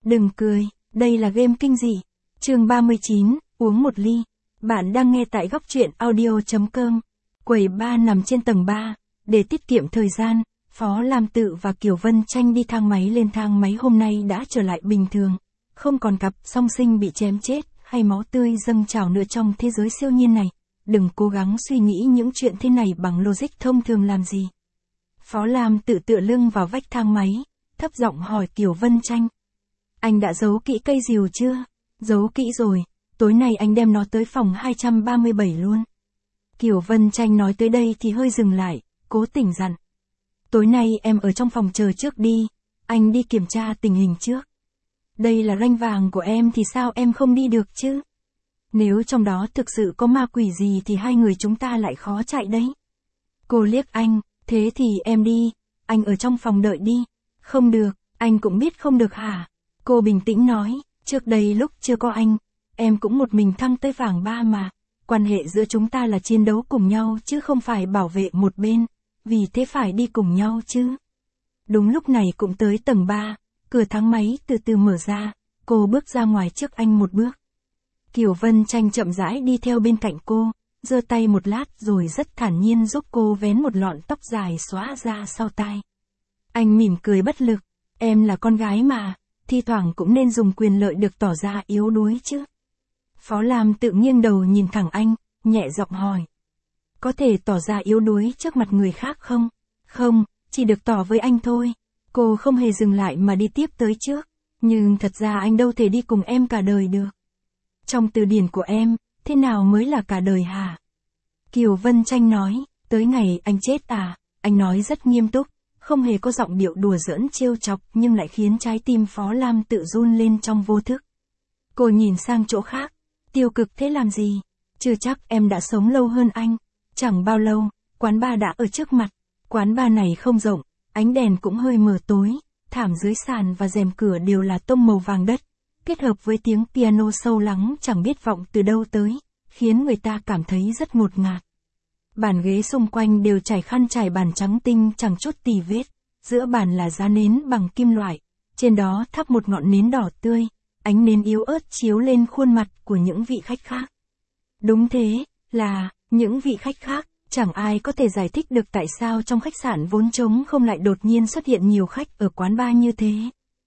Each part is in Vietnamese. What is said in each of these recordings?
Đừng cười, đây là game kinh dị. Chương 39, uống một ly. Bạn đang nghe tại góc truyện audio.com. Quầy bar nằm trên tầng 3, để tiết kiệm thời gian, Phó Lam Tự và Kiều Vân Tranh đi thang máy lên. Thang máy hôm nay đã trở lại bình thường, không còn cặp song sinh bị chém chết hay máu tươi dâng trào nữa trong thế giới siêu nhiên này. Đừng cố gắng suy nghĩ những chuyện thế này bằng logic thông thường làm gì. Phó Lam Tự tựa lưng vào vách thang máy, thấp giọng hỏi Kiều Vân Tranh. Anh đã giấu kỹ cây diều chưa? Giấu kỹ rồi, tối nay anh đem nó tới phòng 237 luôn. Kiều Vân Tranh nói tới đây thì hơi dừng lại, cố tình dặn. Tối nay em ở trong phòng chờ trước đi, anh đi kiểm tra tình hình trước. Đây là ranh vàng của em thì sao em không đi được chứ? Nếu trong đó thực sự có ma quỷ gì thì hai người chúng ta lại khó chạy đấy. Cô liếc anh, thế thì em đi, anh ở trong phòng đợi đi. Không được, anh cũng biết không được hả? Cô bình tĩnh nói, trước đây lúc chưa có anh, em cũng một mình thăng tới vàng 3 mà. Quan hệ giữa chúng ta là chiến đấu cùng nhau chứ không phải bảo vệ một bên, vì thế phải đi cùng nhau chứ. Đúng lúc này cũng tới tầng 3, cửa thang máy từ từ mở ra, cô bước ra ngoài trước anh một bước. Kiều Vân Tranh chậm rãi đi theo bên cạnh cô, giơ tay một lát rồi rất thản nhiên giúp cô vén một lọn tóc dài xõa ra sau tai. Anh mỉm cười bất lực, em là con gái mà, thi thoảng cũng nên dùng quyền lợi được tỏ ra yếu đuối chứ. Phó Lam Tự nghiêng đầu nhìn thẳng anh, nhẹ giọng hỏi. Có thể tỏ ra yếu đuối trước mặt người khác không? Không, chỉ được tỏ với anh thôi. Cô không hề dừng lại mà đi tiếp tới trước. Nhưng thật ra anh đâu thể đi cùng em cả đời được. Trong từ điển của em, thế nào mới là cả đời hả? Kiều Vân Tranh nói, tới ngày anh chết à? Anh nói rất nghiêm túc, không hề có giọng điệu đùa giỡn trêu chọc nhưng lại khiến trái tim Phó Lam Tự run lên trong vô thức. Cô nhìn sang chỗ khác, tiêu cực thế làm gì? Chưa chắc em đã sống lâu hơn anh. Chẳng bao lâu, quán bar đã ở trước mặt. Quán bar này không rộng, ánh đèn cũng hơi mờ tối, thảm dưới sàn và rèm cửa đều là tông màu vàng đất, kết hợp với tiếng piano sâu lắng chẳng biết vọng từ đâu tới, khiến người ta cảm thấy rất ngột ngạt. Bàn ghế xung quanh đều trải khăn trải bàn trắng tinh chẳng chút tì vết, giữa bàn là giá nến bằng kim loại, trên đó thắp một ngọn nến đỏ tươi, ánh nến yếu ớt chiếu lên khuôn mặt của những vị khách khác. Đúng thế, là những vị khách khác, chẳng ai có thể giải thích được tại sao trong khách sạn vốn trống không lại đột nhiên xuất hiện nhiều khách ở quán bar như thế.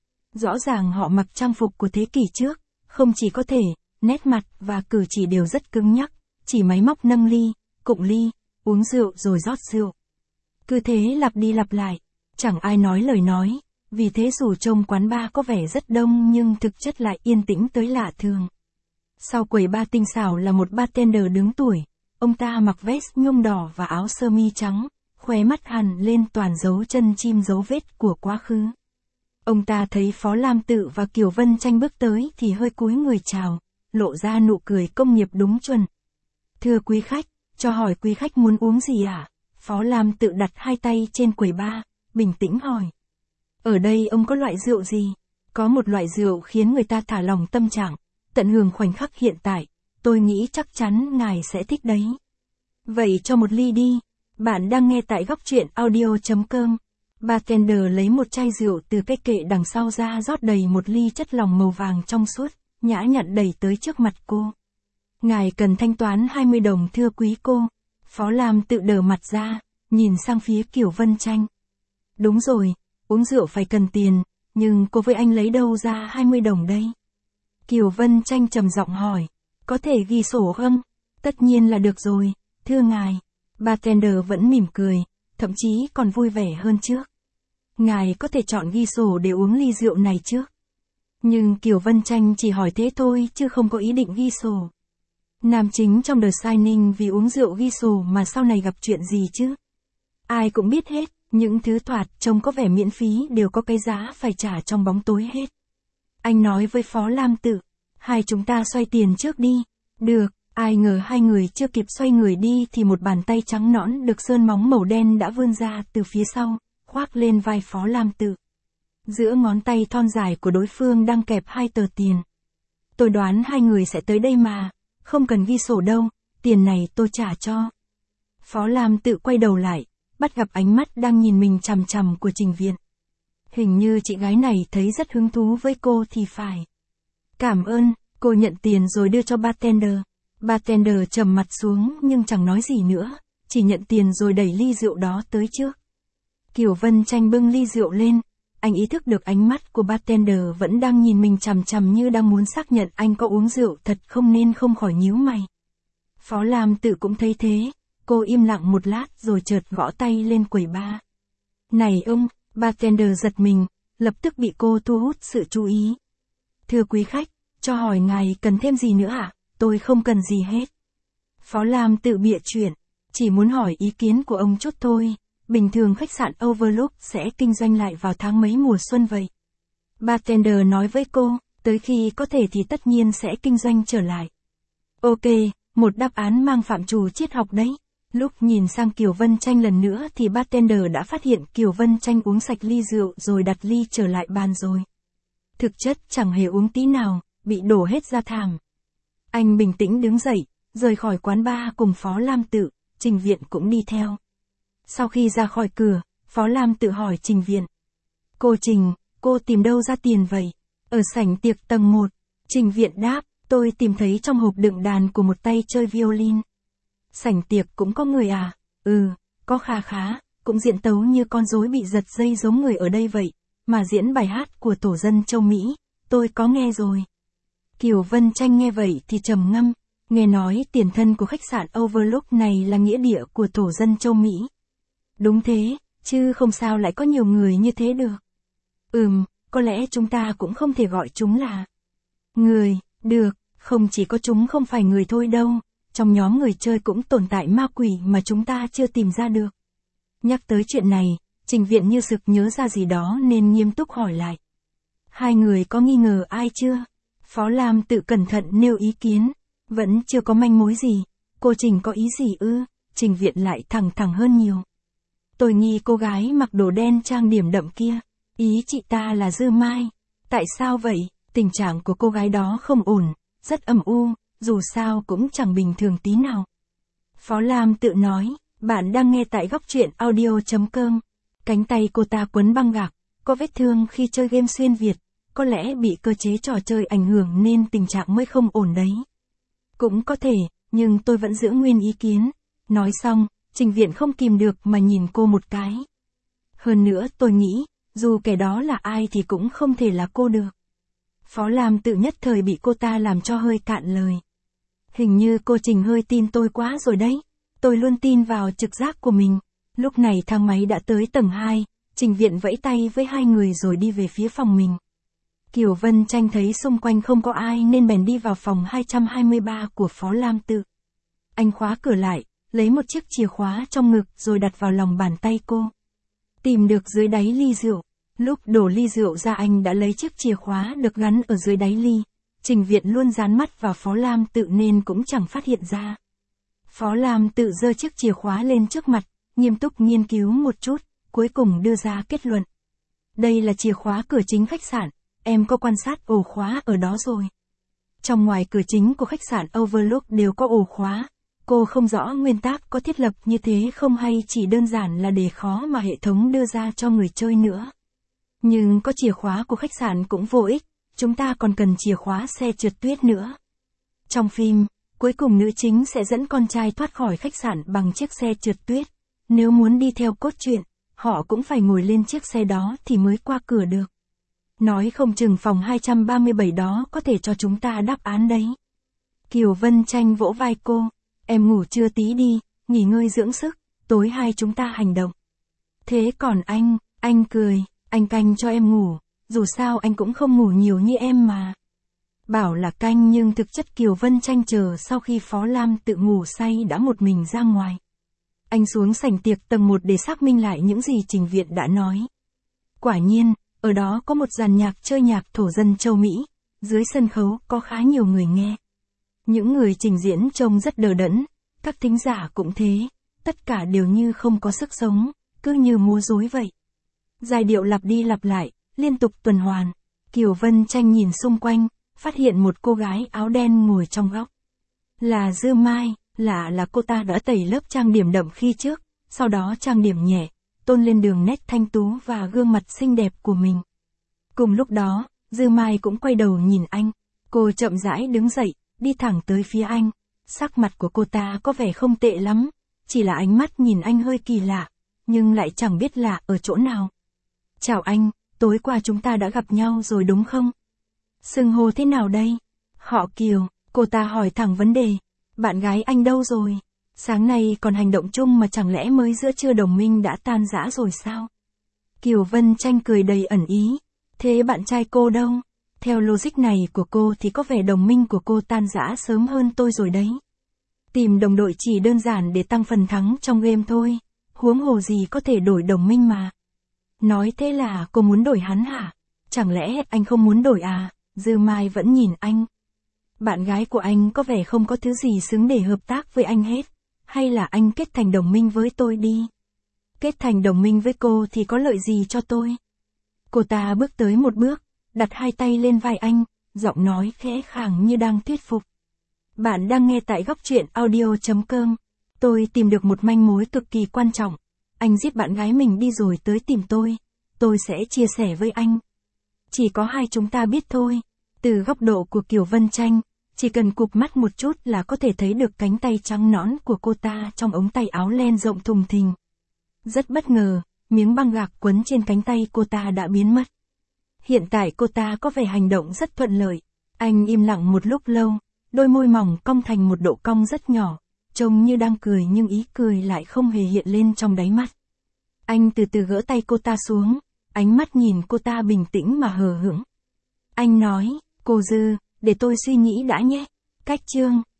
Rõ ràng họ mặc trang phục của thế kỷ trước, không chỉ có thể, nét mặt và cử chỉ đều rất cứng nhắc, chỉ máy móc nâng ly, cụng ly, uống rượu rồi rót rượu. Cứ thế lặp đi lặp lại, chẳng ai nói lời nói, vì thế dù trông quán bar có vẻ rất đông nhưng thực chất lại yên tĩnh tới lạ thường. Sau quầy bar tinh xảo là một bartender đứng tuổi, ông ta mặc vest nhung đỏ và áo sơ mi trắng, khóe mắt hằn lên toàn dấu chân chim dấu vết của quá khứ. Ông ta thấy Phó Lam Tự và Kiều Vân Tranh bước tới thì hơi cúi người chào, lộ ra nụ cười công nghiệp đúng chuẩn. Thưa quý khách, cho hỏi quý khách muốn uống gì ạ? Phó Lam Tự đặt hai tay trên quầy bar, bình tĩnh hỏi. Ở đây ông có loại rượu gì? Có một loại rượu khiến người ta thả lỏng tâm trạng, tận hưởng khoảnh khắc hiện tại, tôi nghĩ chắc chắn ngài sẽ thích đấy. Vậy cho một ly đi, bạn đang nghe tại góc truyện audio.com. Bartender lấy một chai rượu từ cái kệ đằng sau ra rót đầy một ly chất lỏng màu vàng trong suốt, nhã nhặn đẩy tới trước mặt cô. Ngài cần thanh toán 20 đồng thưa quý cô. Phó Lam Tự đờ mặt ra, nhìn sang phía Kiều Vân Tranh. Đúng rồi, uống rượu phải cần tiền, nhưng cô với anh lấy đâu ra 20 đồng đây? Kiều Vân Tranh trầm giọng hỏi, có thể ghi sổ không? Tất nhiên là được rồi, thưa ngài. Bartender vẫn mỉm cười, thậm chí còn vui vẻ hơn trước. Ngài có thể chọn ghi sổ để uống ly rượu này trước. Nhưng Kiều Vân Tranh chỉ hỏi thế thôi chứ không có ý định ghi sổ. Nam chính trong The Shining vì uống rượu ghi sổ mà sau này gặp chuyện gì chứ? Ai cũng biết hết, những thứ thoạt trông có vẻ miễn phí đều có cái giá phải trả trong bóng tối hết. Anh nói với Phó Lam Tự, hai chúng ta xoay tiền trước đi. Được, ai ngờ hai người chưa kịp xoay người đi thì một bàn tay trắng nõn được sơn móng màu đen đã vươn ra từ phía sau, khoác lên vai Phó Lam Tự. Giữa ngón tay thon dài của đối phương đang kẹp hai tờ tiền. Tôi đoán hai người sẽ tới đây mà, không cần ghi sổ đâu, tiền này tôi trả cho. Phó Lam Tự quay đầu lại, bắt gặp ánh mắt đang nhìn mình chằm chằm của Trình Viện. Hình như chị gái này thấy rất hứng thú với cô thì phải. Cảm ơn, cô nhận tiền rồi đưa cho bartender. Bartender trầm mặt xuống nhưng chẳng nói gì nữa, chỉ nhận tiền rồi đẩy ly rượu đó tới trước. Kiều Vân Tranh bưng ly rượu lên, anh ý thức được ánh mắt của bartender vẫn đang nhìn mình chằm chằm như đang muốn xác nhận anh có uống rượu thật không nên không khỏi nhíu mày. Phó Lam Tự cũng thấy thế, cô im lặng một lát rồi chợt gõ tay lên quầy bar. Này ông, bartender giật mình, lập tức bị cô thu hút sự chú ý. Thưa quý khách, cho hỏi ngài cần thêm gì nữa ạ? Tôi không cần gì hết. Phó Lam Tự bịa chuyện, chỉ muốn hỏi ý kiến của ông chút thôi. Bình thường khách sạn Overlook sẽ kinh doanh lại vào tháng mấy mùa xuân vậy? Bartender nói với cô, tới khi có thể thì tất nhiên sẽ kinh doanh trở lại. Ok, một đáp án mang phạm trù triết học đấy. Lúc nhìn sang Kiều Vân Tranh lần nữa thì bartender đã phát hiện Kiều Vân Tranh uống sạch ly rượu rồi đặt ly trở lại bàn rồi. Thực chất chẳng hề uống tí nào, bị đổ hết ra thảm. Anh bình tĩnh đứng dậy, rời khỏi quán bar cùng Phó Lam Tự, Trình Viện cũng đi theo. Sau khi ra khỏi cửa, Phó Lam Tự hỏi Trình Viện. Cô Trình, cô tìm đâu ra tiền vậy? Ở sảnh tiệc tầng 1. Trình Viện đáp, tôi tìm thấy trong hộp đựng đàn của một tay chơi violin. Sảnh tiệc cũng có người à? Ừ, có khá, cũng diễn tấu như con rối bị giật dây giống người ở đây vậy, mà diễn bài hát của tổ dân châu Mỹ, tôi có nghe rồi. Kiều Vân Tranh nghe vậy thì trầm ngâm, nghe nói tiền thân của khách sạn Overlook này là nghĩa địa của tổ dân châu Mỹ. Đúng thế, chứ không sao lại có nhiều người như thế được. Có lẽ chúng ta cũng không thể gọi chúng là người, được, không chỉ có chúng không phải người thôi đâu, trong nhóm người chơi cũng tồn tại ma quỷ mà chúng ta chưa tìm ra được. Nhắc tới chuyện này, Trình Viện như sực nhớ ra gì đó nên nghiêm túc hỏi lại. Hai người có nghi ngờ ai chưa? Phó Lam Tự cẩn thận nêu ý kiến, vẫn chưa có manh mối gì. Cô Trình có ý gì ư? Trình Viện lại thẳng hơn nhiều. Tôi nghi cô gái mặc đồ đen trang điểm đậm kia, ý chị ta là Dư Mai. Tại sao vậy? Tình trạng của cô gái đó không ổn, rất âm u, dù sao cũng chẳng bình thường tí nào. Phó Lam Tự nói, bạn đang nghe tại góc truyện audio.com. Cánh tay cô ta quấn băng gạc, có vết thương khi chơi game xuyên Việt, có lẽ bị cơ chế trò chơi ảnh hưởng nên tình trạng mới không ổn đấy. Cũng có thể, nhưng tôi vẫn giữ nguyên ý kiến. Nói xong, Trình Viện không kìm được mà nhìn cô một cái. Hơn nữa tôi nghĩ, dù kẻ đó là ai thì cũng không thể là cô được. Phó Lam Tự nhất thời bị cô ta làm cho hơi cạn lời. Hình như cô Trình hơi tin tôi quá rồi đấy. Tôi luôn tin vào trực giác của mình. Lúc này thang máy đã tới tầng 2, Trình Viện vẫy tay với hai người rồi đi về phía phòng mình. Kiều Vân Tranh thấy xung quanh không có ai nên bèn đi vào phòng 223 của Phó Lam Tự. Anh khóa cửa lại, lấy một chiếc chìa khóa trong ngực rồi đặt vào lòng bàn tay cô. Tìm được dưới đáy ly rượu. Lúc đổ ly rượu ra anh đã lấy chiếc chìa khóa được gắn ở dưới đáy ly. Trình Viện luôn dán mắt vào Phó Lam Tự nên cũng chẳng phát hiện ra. Phó Lam Tự giơ chiếc chìa khóa lên trước mặt, nghiêm túc nghiên cứu một chút, cuối cùng đưa ra kết luận. Đây là chìa khóa cửa chính khách sạn, em có quan sát ổ khóa ở đó rồi. Trong ngoài cửa chính của khách sạn Overlook đều có ổ khóa. Cô không rõ nguyên tắc có thiết lập như thế không hay chỉ đơn giản là để khó mà hệ thống đưa ra cho người chơi nữa. Nhưng có chìa khóa của khách sạn cũng vô ích, chúng ta còn cần chìa khóa xe trượt tuyết nữa. Trong phim, cuối cùng nữ chính sẽ dẫn con trai thoát khỏi khách sạn bằng chiếc xe trượt tuyết. Nếu muốn đi theo cốt truyện, họ cũng phải ngồi lên chiếc xe đó thì mới qua cửa được. Nói không chừng phòng 237 đó có thể cho chúng ta đáp án đấy. Kiều Vân Tranh vỗ vai cô, em ngủ trưa tí đi, nghỉ ngơi dưỡng sức, tối hai chúng ta hành động. Thế còn anh cười, anh canh cho em ngủ, dù sao anh cũng không ngủ nhiều như em mà. Bảo là canh nhưng thực chất Kiều Vân Tranh chờ sau khi Phó Lam Tự ngủ say đã một mình ra ngoài. Anh xuống sảnh tiệc tầng 1 để xác minh lại những gì Trình Viện đã nói. Quả nhiên, ở đó có một dàn nhạc chơi nhạc thổ dân châu Mỹ, dưới sân khấu có khá nhiều người nghe. Những người trình diễn trông rất đờ đẫn, các thính giả cũng thế, tất cả đều như không có sức sống, cứ như múa rối vậy. Giai điệu lặp đi lặp lại, liên tục tuần hoàn. Kiều Vân Tranh nhìn xung quanh, phát hiện một cô gái áo đen ngồi trong góc. Là Dư Mai, là cô ta đã tẩy lớp trang điểm đậm khi trước, sau đó trang điểm nhẹ, tôn lên đường nét thanh tú và gương mặt xinh đẹp của mình. Cùng lúc đó, Dư Mai cũng quay đầu nhìn anh. Cô chậm rãi đứng dậy, đi thẳng tới phía anh. Sắc mặt của cô ta có vẻ không tệ lắm, chỉ là ánh mắt nhìn anh hơi kỳ lạ, nhưng lại chẳng biết lạ ở chỗ nào. Chào anh, tối qua chúng ta đã gặp nhau rồi đúng không? Xưng hô thế nào đây? Họ Kiều, cô ta hỏi thẳng vấn đề. Bạn gái anh đâu rồi? Sáng nay còn hành động chung mà chẳng lẽ mới giữa trưa đồng minh đã tan rã rồi sao? Kiều Vân Tranh cười đầy ẩn ý. Thế bạn trai cô đâu? Theo logic này của cô thì có vẻ đồng minh của cô tan rã sớm hơn tôi rồi đấy. Tìm đồng đội chỉ đơn giản để tăng phần thắng trong game thôi. Huống hồ gì có thể đổi đồng minh mà. Nói thế là cô muốn đổi hắn hả? Chẳng lẽ anh không muốn đổi à? Dư Mai vẫn nhìn anh. Bạn gái của anh có vẻ không có thứ gì xứng để hợp tác với anh hết. Hay là anh kết thành đồng minh với tôi đi? Kết thành đồng minh với cô thì có lợi gì cho tôi? Cô ta bước tới một bước, đặt hai tay lên vai anh, giọng nói khẽ khàng như đang thuyết phục. Bạn đang nghe tại góc truyện audio.com. Tôi tìm được một manh mối cực kỳ quan trọng. Anh giết bạn gái mình đi rồi tới tìm tôi. Tôi sẽ chia sẻ với anh. Chỉ có hai chúng ta biết thôi. Từ góc độ của Kiều Vân Tranh, chỉ cần cụp mắt một chút là có thể thấy được cánh tay trắng nõn của cô ta trong ống tay áo len rộng thùng thình. Rất bất ngờ, miếng băng gạc quấn trên cánh tay cô ta đã biến mất. Hiện tại cô ta có vẻ hành động rất thuận lợi. Anh im lặng một lúc lâu, đôi môi mỏng cong thành một độ cong rất nhỏ, trông như đang cười nhưng ý cười lại không hề hiện lên trong đáy mắt. Anh từ từ gỡ tay cô ta xuống, ánh mắt nhìn cô ta bình tĩnh mà hờ hững. Anh nói, cô Dư, để tôi suy nghĩ đã nhé. Cách chương